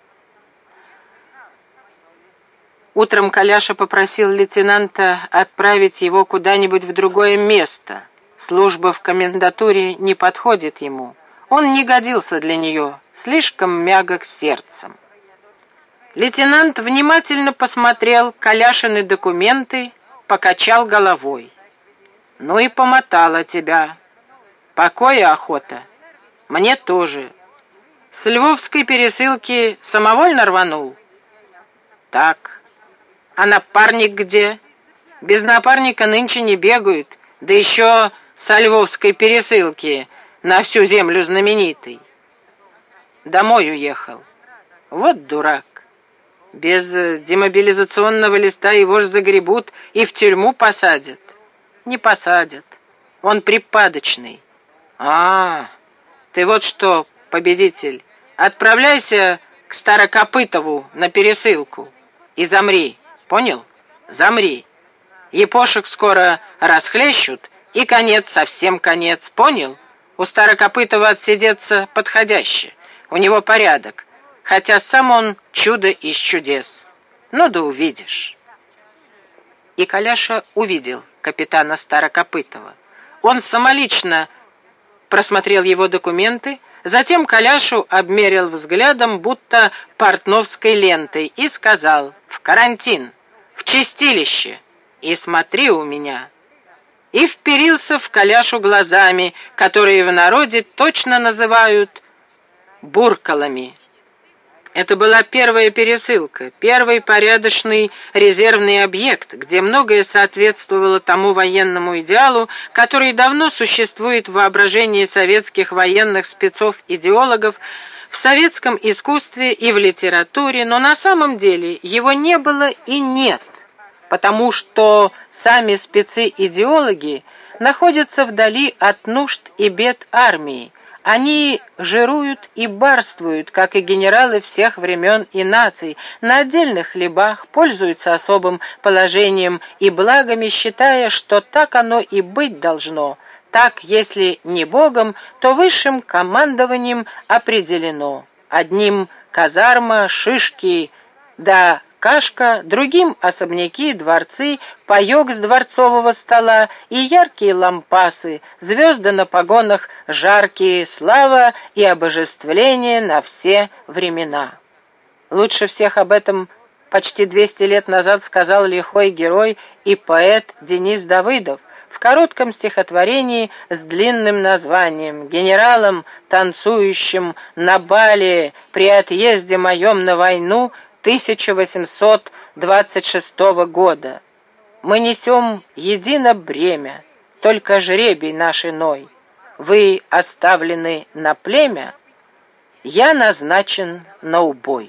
Утром Коляша попросил лейтенанта отправить его куда-нибудь в другое место. Служба в комендатуре не подходит ему. Он не годился для нее, слишком мягок сердцем. Лейтенант внимательно посмотрел Коляшины документы, покачал головой. «Ну и помотала тебя. Покоя охота. Мне тоже. С Львовской пересылки самовольно рванул?» «Так. А напарник где? Без напарника нынче не бегают, да еще со Львовской пересылки на всю землю знаменитый. Домой уехал. Вот дурак. Без демобилизационного листа его ж загребут и в тюрьму посадят». «Не посадят. Он припадочный». «А, ты вот что, победитель, отправляйся к Старокопытову на пересылку и замри, понял?» Замри. Епошек скоро расхлещут, и конец, совсем конец, понял? У Старокопытова отсидеться подходяще, у него порядок, хотя сам он чудо из чудес. Ну да увидишь». И Коляша увидел капитана Старокопытова. Он самолично просмотрел его документы, затем Коляшу обмерил взглядом, будто портновской лентой, и сказал: «В карантин, в чистилище, и смотри у меня». И вперился в Коляшу глазами, которые в народе точно называют буркалами. Это была первая пересылка, первый порядочный резервный объект, где многое соответствовало тому военному идеалу, который давно существует в воображении советских военных спецов-идеологов, в советском искусстве и в литературе, но на самом деле его не было и нет, потому что сами спецы-идеологи находятся вдали от нужд и бед армии. Они жируют и барствуют, как и генералы всех времен и наций, на отдельных хлебах, пользуются особым положением и благами, считая, что так оно и быть должно. Так, если не Богом, то высшим командованием определено. Одним казарма, шишки да кашка, другим особняки, дворцы, паёк с дворцового стола и яркие лампасы, звезды на погонах, жаркие, слава и обожествление на все времена. Лучше всех об этом почти 200 лет назад сказал лихой герой и поэт Денис Давыдов в коротком стихотворении с длинным названием «Генералом, танцующим на бале при отъезде моем на войну 1826 года. Мы несем едино бремя, только жребий наш иной. Вы оставлены на племя, я назначен на убой».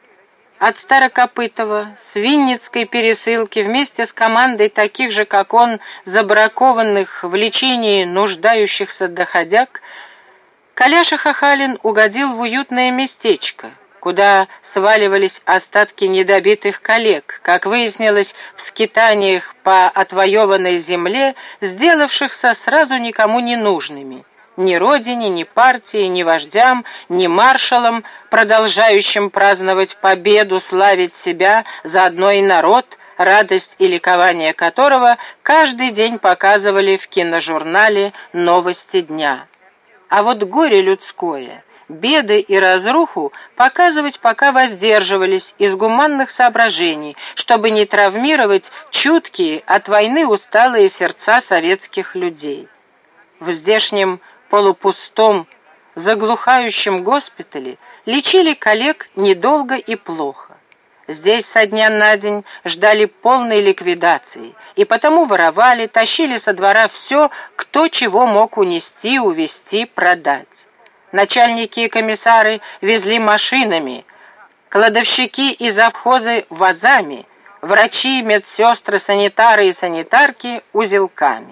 От Старокопытова с Винницкой пересылки вместе с командой таких же, как он, забракованных в лечении нуждающихся доходяг, Коляша Хахалин угодил в уютное местечко, куда сваливались остатки недобитых коллег, как выяснилось, в скитаниях по отвоеванной земле, сделавшихся сразу никому не нужными, ни родине, ни партии, ни вождям, ни маршалам, продолжающим праздновать победу, славить себя, заодно и народ, радость и ликование которого каждый день показывали в киножурнале «Новости дня». А вот горе людское, беды и разруху показывать пока воздерживались из гуманных соображений, чтобы не травмировать чуткие от войны усталые сердца советских людей. В здешнем полупустом, заглухающем госпитале лечили коллег недолго и плохо. Здесь со дня на день ждали полной ликвидации, и потому воровали, тащили со двора все, кто чего мог унести, увезти, продать. Начальники и комиссары везли машинами, кладовщики и завхозы вазами, врачи, медсестры, санитары и санитарки узелками.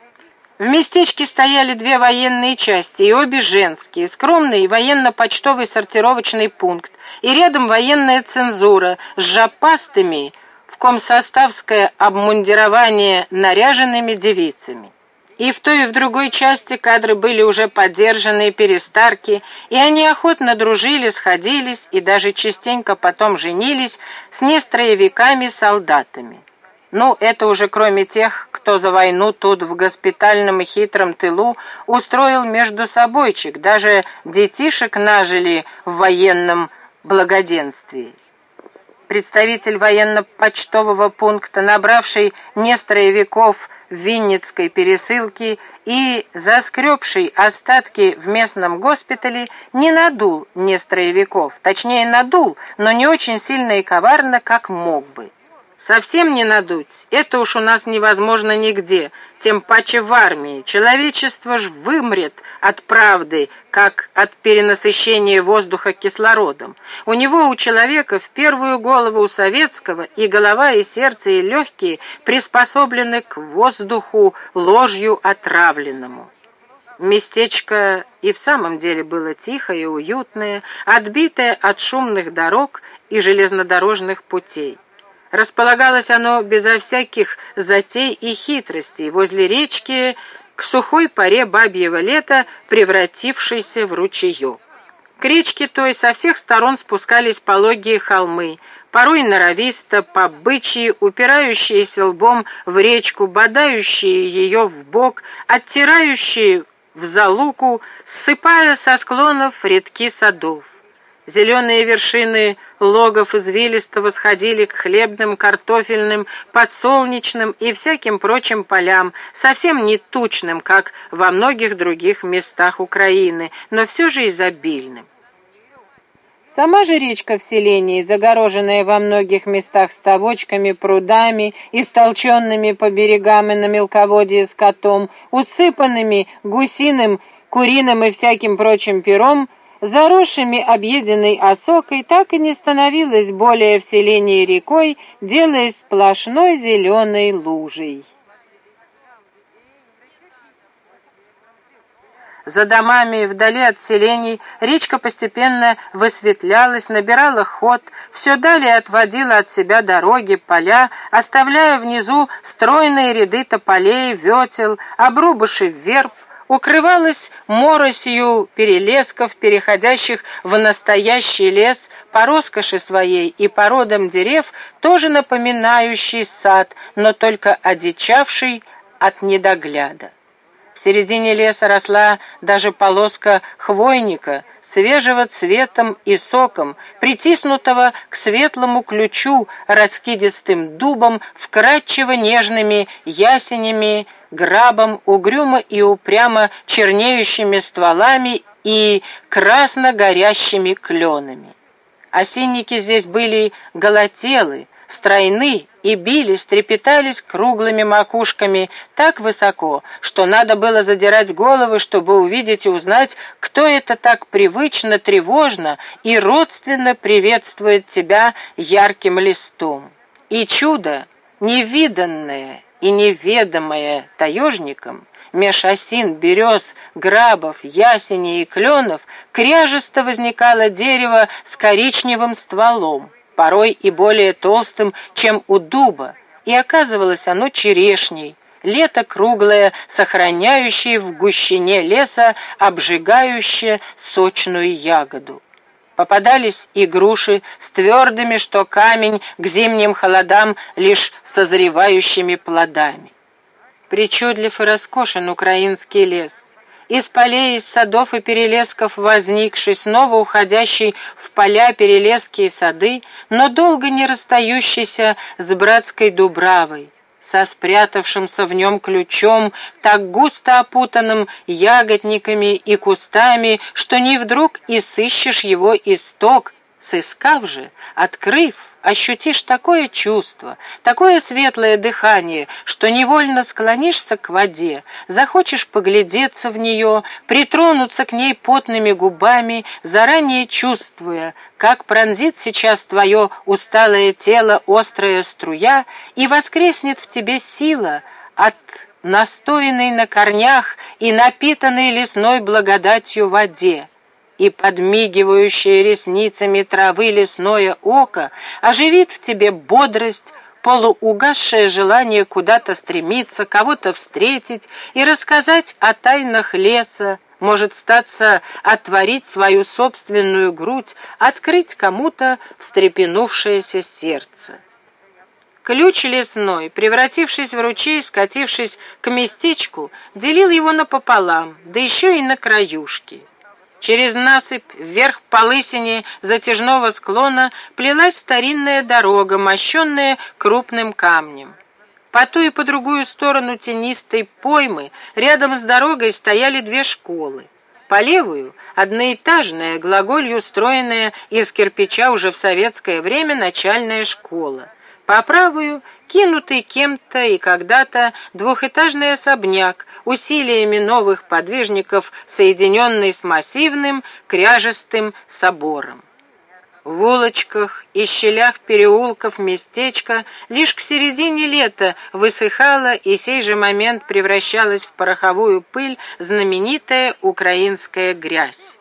В местечке стояли две военные части, и обе женские, скромный военно-почтовый сортировочный пункт, и рядом военная цензура с жопастыми в комсоставское обмундирование наряженными девицами. И в той, и в другой части кадры были уже подержанные перестарки, и они охотно дружили, сходились и даже частенько потом женились с нестроевиками-солдатами. Ну, это уже кроме тех, кто за войну тут в госпитальном и хитром тылу устроил между собойчик, даже детишек нажили в военном благоденствии. Представитель военно-почтового пункта, набравший нестроевиков в Винницкой пересылке и заскребший остатки в местном госпитале, не надул нестроевиков, точнее надул, но не очень сильно и коварно, как мог бы. Совсем не надуть, это уж у нас невозможно нигде, тем паче в армии. Человечество ж вымрет от правды, как от перенасыщения воздуха кислородом. У него, у человека, в первую голову у советского, и голова, и сердце, и легкие приспособлены к воздуху ложью отравленному. Местечко и в самом деле было тихое и уютное, отбитое от шумных дорог и железнодорожных путей. Располагалось оно безо всяких затей и хитростей, возле речки, к сухой поре бабьего лета, превратившейся в ручеек. К речке той со всех сторон спускались пологие холмы, порой норовисто, по бычьи, упирающиеся лбом в речку, бодающие ее в бок, оттирающие в залуку, ссыпая со склонов рядки садов. Зеленые вершины логов извилисто восходили к хлебным, картофельным, подсолнечным и всяким прочим полям, совсем не тучным, как во многих других местах Украины, но все же изобильным. Сама же речка в селении, загороженная во многих местах ставочками, прудами, истолченными по берегам и на мелководье скотом, усыпанными гусиным, куриным и всяким прочим пером, заросшими объеденной осокой, так и не становилась более в селении рекой, делаясь сплошной зеленой лужей. За домами, вдали от селений, речка постепенно высветлялась, набирала ход, все далее отводила от себя дороги, поля, оставляя внизу стройные ряды тополей, ветел, обрубышей верб, укрывалась моросью перелесков, переходящих в настоящий лес, по роскоши своей и породам дерев, тоже напоминающий сад, но только одичавший от недогляда. В середине леса росла даже полоска хвойника, свежего цветом и соком, притиснутого к светлому ключу раскидистым дубом, вкрадчиво нежными ясенями, грабом, угрюмо и упрямо чернеющими стволами и красно горящими кленами. Осинники здесь были голотелы, стройны и бились, трепетались круглыми макушками так высоко, что надо было задирать головы, чтобы увидеть и узнать, кто это так привычно, тревожно и родственно приветствует тебя ярким листом. И чудо, невиданное и неведомое таежникам, меж осин, берез, грабов, ясеней и кленов, кряжесто возникало дерево с коричневым стволом, порой и более толстым, чем у дуба, и оказывалось оно черешней, лето круглое, сохраняющее в гущине леса обжигающее сочную ягоду. Попадались и груши с твердыми, что камень, к зимним холодам лишь созревающими плодами. Причудлив и роскошен украинский лес. Из полей, из садов и перелесков возникший, снова уходящий в поля, перелески и сады, но долго не расстающийся с братской дубравой, со спрятавшимся в нем ключом, так густо опутанным ягодниками и кустами, что не вдруг и сыщешь его исток, сыскав же, открыв, ощутишь такое чувство, такое светлое дыхание, что невольно склонишься к воде, захочешь поглядеться в нее, притронуться к ней потными губами, заранее чувствуя, как пронзит сейчас твое усталое тело острая струя и воскреснет в тебе сила от настоянной на корнях и напитанной лесной благодатью воде. И подмигивающее ресницами травы лесное око оживит в тебе бодрость, полуугасшее желание куда-то стремиться, кого-то встретить и рассказать о тайнах леса, может статься отворить свою собственную грудь, открыть кому-то встрепенувшееся сердце. Ключ лесной, превратившись в ручей, скатившись к местечку, делил его напополам, да еще и на краюшки. Через насыпь вверх по лысине затяжного склона плелась старинная дорога, мощенная крупным камнем. По ту и по другую сторону тенистой поймы рядом с дорогой стояли две школы. По левую — одноэтажная, глаголью строенная из кирпича уже в советское время начальная школа. По правую — кинутый кем-то и когда-то двухэтажный особняк, усилиями новых подвижников, соединенный с массивным кряжестым собором. В улочках и щелях переулков местечко лишь к середине лета высыхало и сей же момент превращалась в пороховую пыль знаменитая украинская грязь.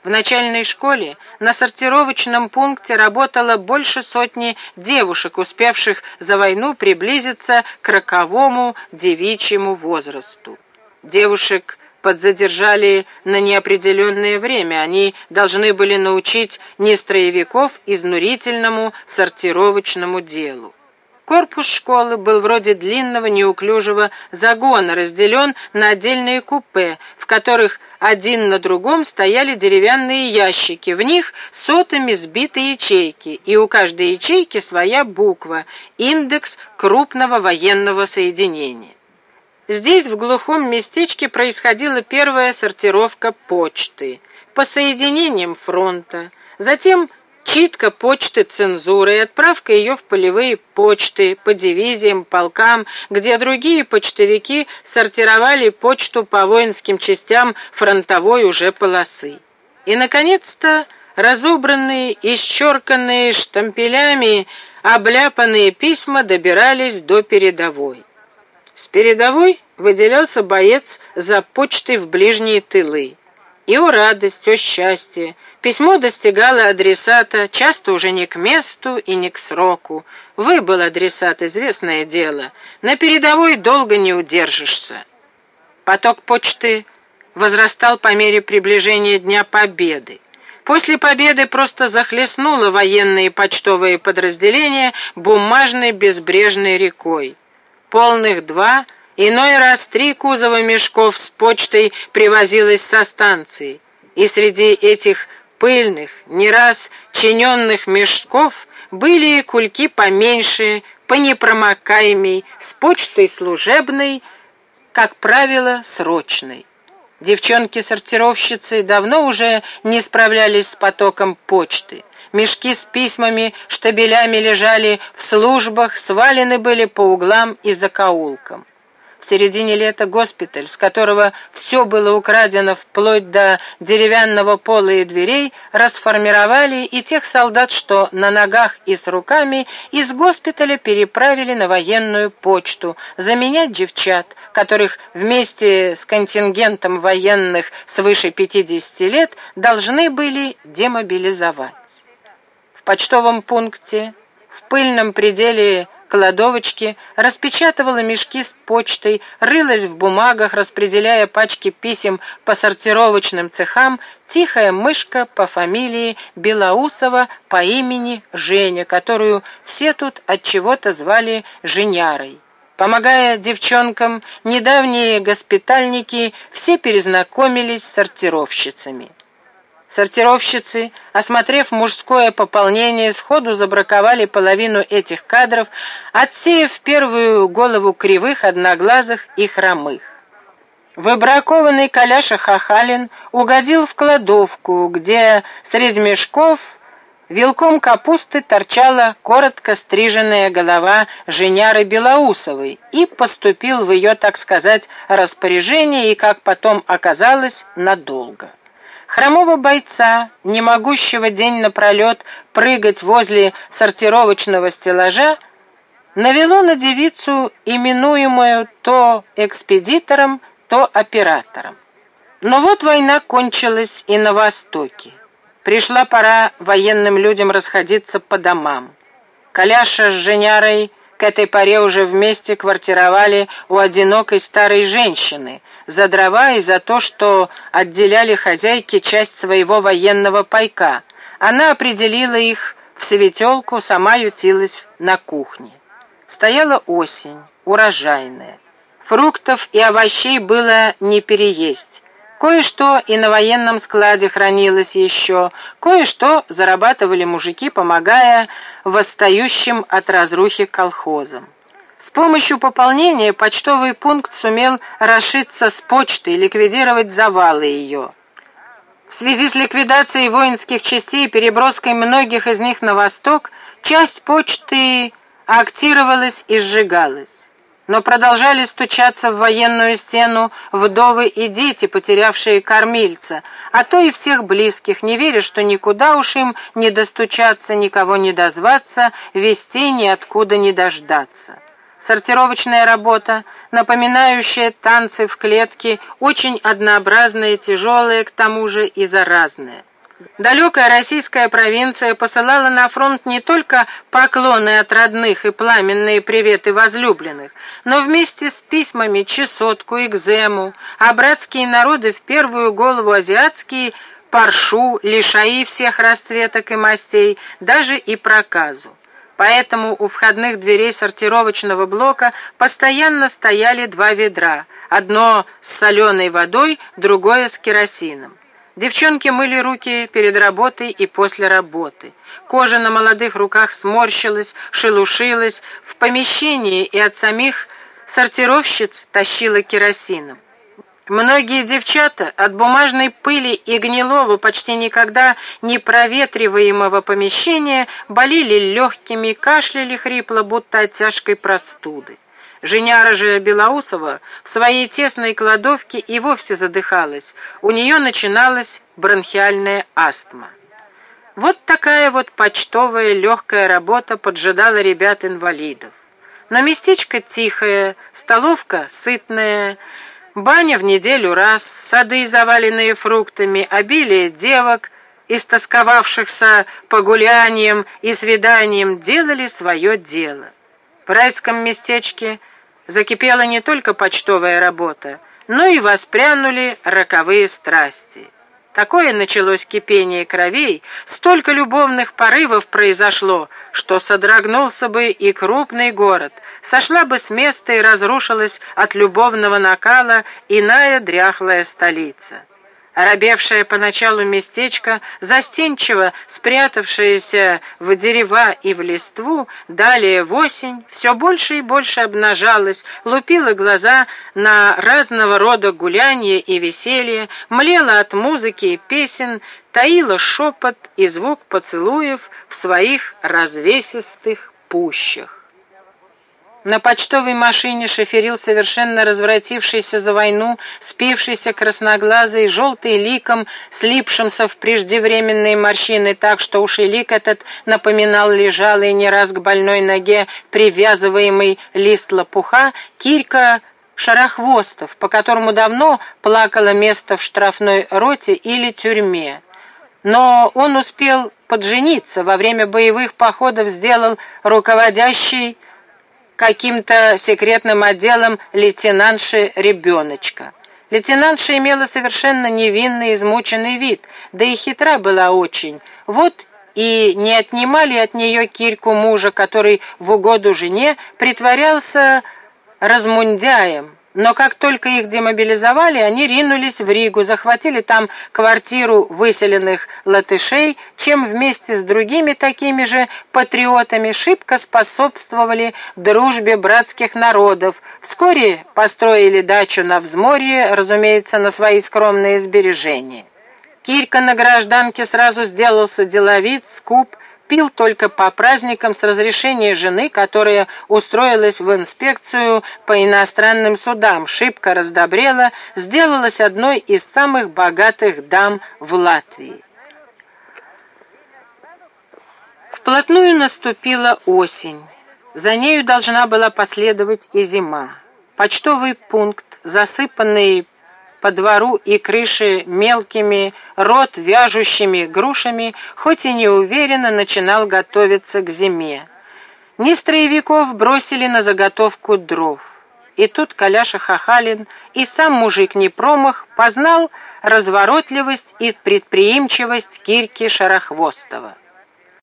В начальной школе на сортировочном пункте работало больше сотни девушек, успевших за войну приблизиться к роковому девичьему возрасту. Девушек подзадержали на неопределенное время. Они должны были научить нестроевиков изнурительному сортировочному делу. Корпус школы был вроде длинного неуклюжего загона, разделен на отдельные купе, в которых один на другом стояли деревянные ящики, в них сотами сбиты ячейки, и у каждой ячейки своя буква, индекс крупного военного соединения. Здесь, в глухом местечке, происходила первая сортировка почты по соединениям фронта, затем читка почты цензуры и отправка ее в полевые почты по дивизиям, полкам, где другие почтовики сортировали почту по воинским частям фронтовой уже полосы. И, наконец-то, разобранные, исчерканные штампелями, обляпанные письма добирались до передовой. С передовой выделялся боец за почтой в ближние тылы. И, о радость, о счастье! Письмо достигало адресата, часто уже не к месту и не к сроку. Выбыл адресат, известное дело. На передовой долго не удержишься. Поток почты возрастал по мере приближения Дня Победы. После победы просто захлестнуло военные почтовые подразделения бумажной безбрежной рекой. Полных 2, иной раз 3 кузова мешков с почтой привозилось со станции, и среди этих пыльных, не раз чиненных мешков были кульки поменьше, понепромокаемей, с почтой служебной, как правило, срочной. Девчонки-сортировщицы давно уже не справлялись с потоком почты. Мешки с письмами штабелями лежали в службах, свалены были по углам и закоулкам. В середине лета госпиталь, с которого все было украдено вплоть до деревянного пола и дверей, расформировали, и тех солдат, что на ногах и с руками, из госпиталя переправили на военную почту, заменять девчат, которых вместе с контингентом военных свыше 50 лет должны были демобилизовать. В почтовом пункте, в пыльном пределе кладовочки, распечатывала мешки с почтой, рылась в бумагах, распределяя пачки писем по сортировочным цехам, тихая мышка по фамилии Белоусова по имени Женя, которую все тут от чего-то звали Женярой. Помогая девчонкам, недавние госпитальники все перезнакомились с сортировщицами. Сортировщицы, осмотрев мужское пополнение, сходу забраковали половину этих кадров, отсеяв первую голову кривых, одноглазых и хромых. Выбракованный Коляша Хахалин угодил в кладовку, где среди мешков вилком капусты торчала коротко стриженная голова Женяры Белоусовой и поступил в ее, так сказать, распоряжение и, как потом оказалось, надолго. Хромого бойца, не могущего день напролет прыгать возле сортировочного стеллажа, навело на девицу, именуемую то экспедитором, то оператором. Но вот война кончилась и на Востоке. Пришла пора военным людям расходиться по домам. Коляша с Женярой к этой поре уже вместе квартировали у одинокой старой женщины, за дрова и за то, что отделяли хозяйке часть своего военного пайка. Она определила их в светелку, сама ютилась на кухне. Стояла осень, урожайная. Фруктов и овощей было не переесть. Кое-что и на военном складе хранилось еще, кое-что зарабатывали мужики, помогая восстающим от разрухи колхозам. С помощью пополнения почтовый пункт сумел расшиться с почтой, ликвидировать завалы ее. В связи с ликвидацией воинских частей и переброской многих из них на восток, часть почты актировалась и сжигалась. Но продолжали стучаться в военную стену вдовы и дети, потерявшие кормильца, а то и всех близких, не веря, что никуда уж им не достучаться, никого не дозваться, вестей ниоткуда не дождаться. Сортировочная работа, напоминающая танцы в клетке, очень однообразная, тяжелая, к тому же и заразная. Далекая российская провинция посылала на фронт не только поклоны от родных и пламенные приветы возлюбленных, но вместе с письмами чесотку, экзему, а братские народы, в первую голову азиатские, паршу, лишаи всех расцветок и мастей, даже и проказу. Поэтому у входных дверей сортировочного блока постоянно стояли два ведра, одно с соленой водой, другое с керосином. Девчонки мыли руки перед работой и после работы. Кожа на молодых руках сморщилась, шелушилась, в помещении и от самих сортировщиц тащила керосином. Многие девчата от бумажной пыли и гнилого, почти никогда не проветриваемого помещения болели легкими, кашляли хрипло, будто от тяжкой простуды. Женяра же Белоусова в своей тесной кладовке и вовсе задыхалась, у нее начиналась бронхиальная астма. Вот такая вот почтовая легкая работа поджидала ребят-инвалидов. Но местечко тихое, столовка сытная, баня в неделю раз, сады, заваленные фруктами, обилие девок, истосковавшихся по гуляниям и свиданиям, делали свое дело. В райском местечке закипела не только почтовая работа, но и воспрянули роковые страсти. Такое началось кипение кровей, столько любовных порывов произошло, что содрогнулся бы и крупный город, сошла бы с места и разрушилась от любовного накала иная дряхлая столица. Оробевшее поначалу местечко, застенчиво спрятавшееся в дерева и в листву, далее в осень, все больше и больше обнажалось, лупило глаза на разного рода гулянье и веселье, млело от музыки и песен, таило шепот и звук поцелуев в своих развесистых пущах. На почтовой машине шоферил совершенно развратившийся за войну, спившийся красноглазый, желтый ликом, слипшимся в преждевременные морщины так, что уж и лик этот напоминал лежалый не раз к больной ноге привязываемый лист лопуха, Кирька Шарохвостов, по которому давно плакало место в штрафной роте или тюрьме. Но он успел поджениться, во время боевых походов сделал руководящий каким-то секретным отделом лейтенантши ребеночка. Лейтенантша имела совершенно невинный, измученный вид, да и хитра была очень. Вот и не отнимали от нее Кирьку мужа, который в угоду жене притворялся размундяем. Но как только их демобилизовали, они ринулись в Ригу, захватили там квартиру выселенных латышей, чем вместе с другими такими же патриотами шибко способствовали дружбе братских народов. Вскоре построили дачу на взморье, разумеется, на свои скромные сбережения. Кирька на гражданке сразу сделался деловит, скуп, пил только по праздникам с разрешения жены, которая устроилась в инспекцию по иностранным судам, шибко раздобрела, сделалась одной из самых богатых дам в Латвии. Вплотную наступила осень. За нею должна была последовать и зима. Почтовый пункт, засыпанный по двору и крыше мелкими, рот вяжущими грушами, хоть и неуверенно начинал готовиться к зиме. Низ строевиков бросили на заготовку дров. И тут Коляша Хахалин, и сам мужик не промах, познал разворотливость и предприимчивость Кирьки Шарохвостова.